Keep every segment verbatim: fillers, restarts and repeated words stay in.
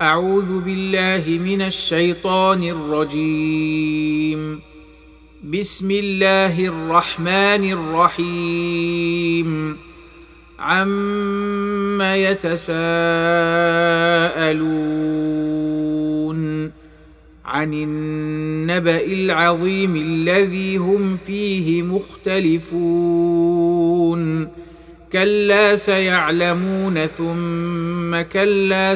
أعوذ بالله من الشيطان الرجيم. بسم الله الرحمن الرحيم. عم يتساءلون عن النبأ العظيم الذي هم فيه مختلفون كلا سيعلمون ثم كلا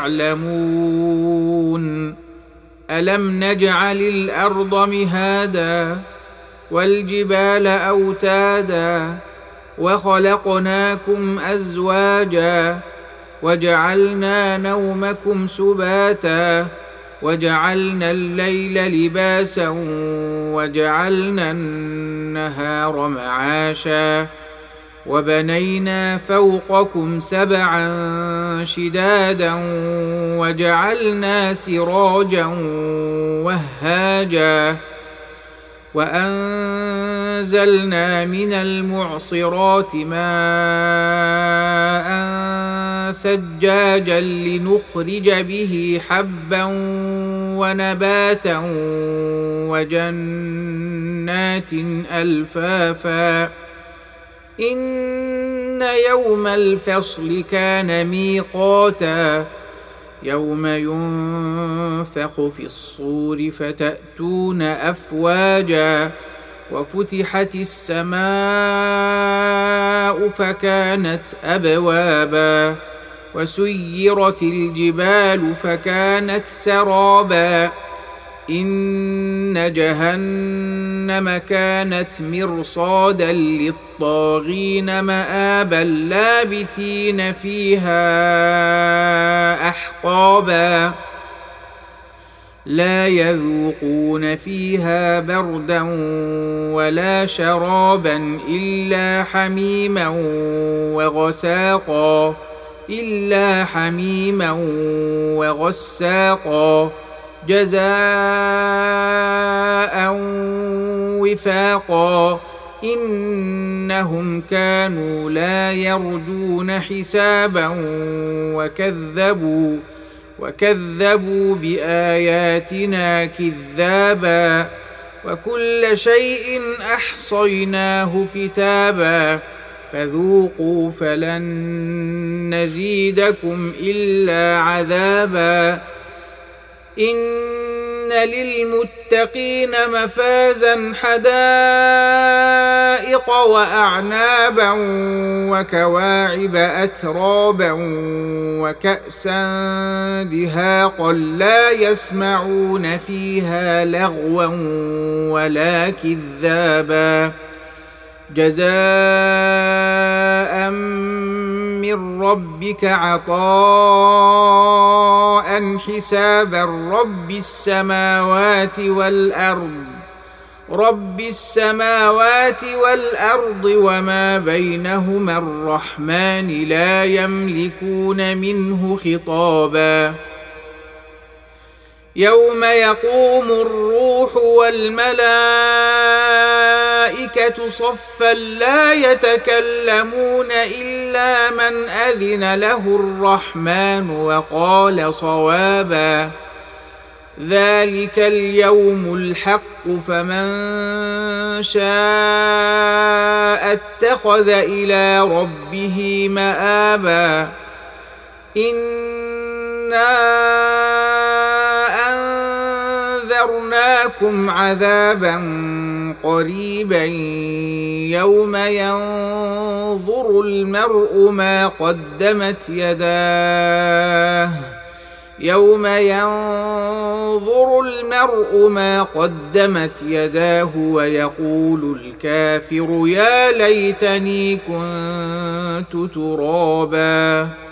سيعلمون ألم نجعل الأرض مهادا والجبال أوتادا وخلقناكم أزواجا وجعلنا نومكم سباتا وجعلنا الليل لباسا وجعلنا النهار معاشا وبنينا فوقكم سبعا شدادا وجعلنا سراجا وهاجا وأنزلنا من المعصرات ماء ثجاجا لنخرج به حبا ونباتا وجنات ألفافا إن يوم الفصل كان ميقاتا يوم ينفخ في الصور فتأتون أفواجا وفتحت السماء فكانت أبوابا وسيرت الجبال فكانت سرابا إن جهنم كانت مرصادا للطاغين مآبا لابثين فيها أحقابا لا يذوقون فيها بردا ولا شرابا إلا حميما وغساقا إلا حميما وغساقا جزاء وفاقا إنهم كانوا لا يرجون حسابا وكذبوا وكذبوا بآياتنا كذابا وكل شيء أحصيناه كتابا فذوقوا فلن نزيدكم إلا عذابا إن للمتقين مفازا حدائق وأعنابا وكواعب أترابا وكأسا دهاقا لا يسمعون فيها لغوا ولا كذابا جزاء من ربك عطاء حسابا رب السماوات والأرض رب السماوات والأرض وما بينهما الرحمن لا يملكون منه خطابا يوم يقوم الروح والملائكة صفا لا يتكلمون إلا من أذن له الرحمن وقال صوابا ذلك اليوم الحق فمن شاء اتخذ إلى ربه مآبا إنا أنذرناكم عذابا قريبا يوم ينظر المرء ما قدمت يداه يوم ينظر المرء ما قدمت يداه ويقول الكافر يا ليتني كنت ترابا.